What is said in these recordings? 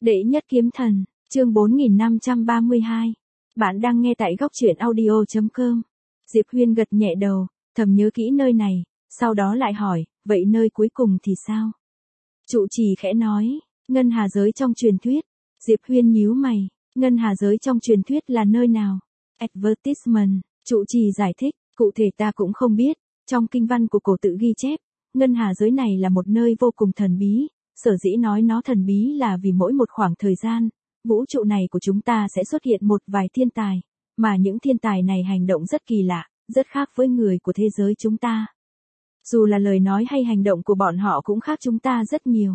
Đệ nhất kiếm thần, chương 4532. Bạn đang nghe tại góc truyện audio.com. Diệp Huyên gật nhẹ đầu, thầm nhớ kỹ nơi này, sau đó lại hỏi, vậy nơi cuối cùng thì sao? Trụ trì khẽ nói, ngân hà giới trong truyền thuyết. Diệp Huyên nhíu mày, ngân hà giới trong truyền thuyết là nơi nào? Advertisement, trụ trì giải thích, cụ thể ta cũng không biết, trong kinh văn của cổ tự ghi chép, ngân hà giới này là một nơi vô cùng thần bí. Sở dĩ nói nó thần bí là vì mỗi một khoảng thời gian, vũ trụ này của chúng ta sẽ xuất hiện một vài thiên tài, mà những thiên tài này hành động rất kỳ lạ, rất khác với người của thế giới chúng ta. Dù là lời nói hay hành động của bọn họ cũng khác chúng ta rất nhiều.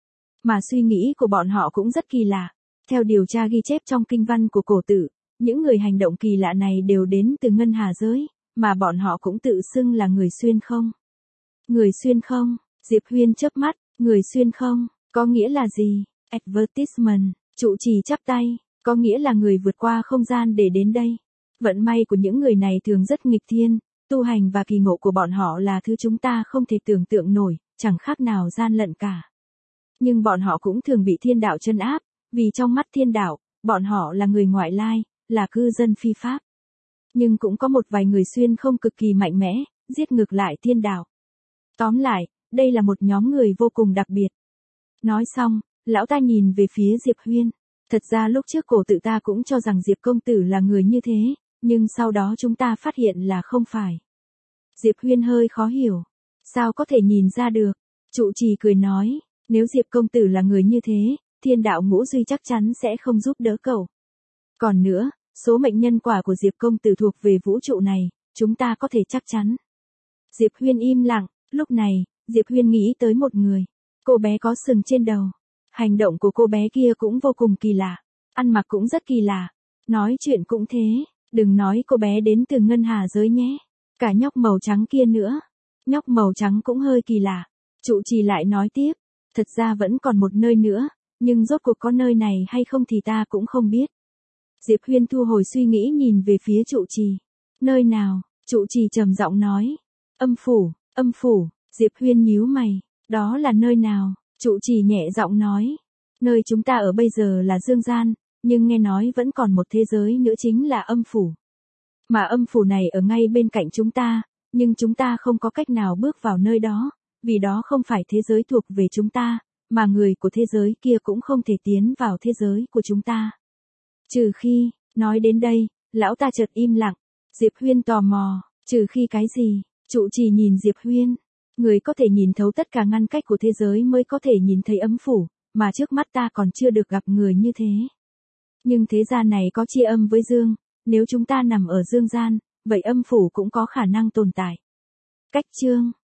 Mà suy nghĩ của bọn họ cũng rất kỳ lạ. Theo điều tra ghi chép trong kinh văn của cổ tự, những người hành động kỳ lạ này đều đến từ ngân hà giới, mà bọn họ cũng tự xưng là người xuyên không. Người xuyên không, Diệp Huyên chớp mắt. Người xuyên không, có nghĩa là gì? Advertisement, trụ trì chắp tay, có nghĩa là người vượt qua không gian để đến đây. Vận may của những người này thường rất nghịch thiên, tu hành và kỳ ngộ của bọn họ là thứ chúng ta không thể tưởng tượng nổi, chẳng khác nào gian lận cả. Nhưng bọn họ cũng thường bị thiên đạo trấn áp, vì trong mắt thiên đạo, bọn họ là người ngoại lai, là cư dân phi pháp. Nhưng cũng có một vài người xuyên không cực kỳ mạnh mẽ, giết ngược lại thiên đạo. Tóm lại, đây là một nhóm người vô cùng đặc biệt. Nói xong, lão ta nhìn về phía Diệp Huyên. Thật ra lúc trước cổ tự ta cũng cho rằng Diệp công tử là người như thế, nhưng sau đó chúng ta phát hiện là không phải. Diệp Huyên hơi khó hiểu. Sao có thể nhìn ra được? Trụ trì cười nói, nếu Diệp công tử là người như thế, thiên đạo ngũ duy chắc chắn sẽ không giúp đỡ cậu. Còn nữa, số mệnh nhân quả của Diệp công tử thuộc về vũ trụ này, chúng ta có thể chắc chắn. Diệp Huyên im lặng, lúc này, Diệp Huyên nghĩ tới một người. Cô bé có sừng trên đầu. Hành động của cô bé kia cũng vô cùng kỳ lạ. Ăn mặc cũng rất kỳ lạ. Nói chuyện cũng thế. Đừng nói cô bé đến từ ngân hà giới nhé. Cả nhóc màu trắng kia nữa. Nhóc màu trắng cũng hơi kỳ lạ. Trụ trì lại nói tiếp. Thật ra vẫn còn một nơi nữa. Nhưng rốt cuộc có nơi này hay không thì ta cũng không biết. Diệp Huyên thu hồi suy nghĩ nhìn về phía trụ trì. Nơi nào? Trụ trì trầm giọng nói. Âm phủ, âm phủ. Diệp Huyên nhíu mày, đó là nơi nào? Trụ trì nhẹ giọng nói, nơi chúng ta ở bây giờ là dương gian, nhưng nghe nói vẫn còn một thế giới nữa chính là âm phủ. Mà âm phủ này ở ngay bên cạnh chúng ta, nhưng chúng ta không có cách nào bước vào nơi đó, vì đó không phải thế giới thuộc về chúng ta, mà người của thế giới kia cũng không thể tiến vào thế giới của chúng ta. Trừ khi, nói đến đây, lão ta chợt im lặng, Diệp Huyên tò mò, trừ khi cái gì? Trụ trì nhìn Diệp Huyên. Người có thể nhìn thấu tất cả ngăn cách của thế giới mới có thể nhìn thấy âm phủ, mà trước mắt ta còn chưa được gặp người như thế. Nhưng thế gian này có chia âm với dương, nếu chúng ta nằm ở dương gian, vậy âm phủ cũng có khả năng tồn tại. Cách chương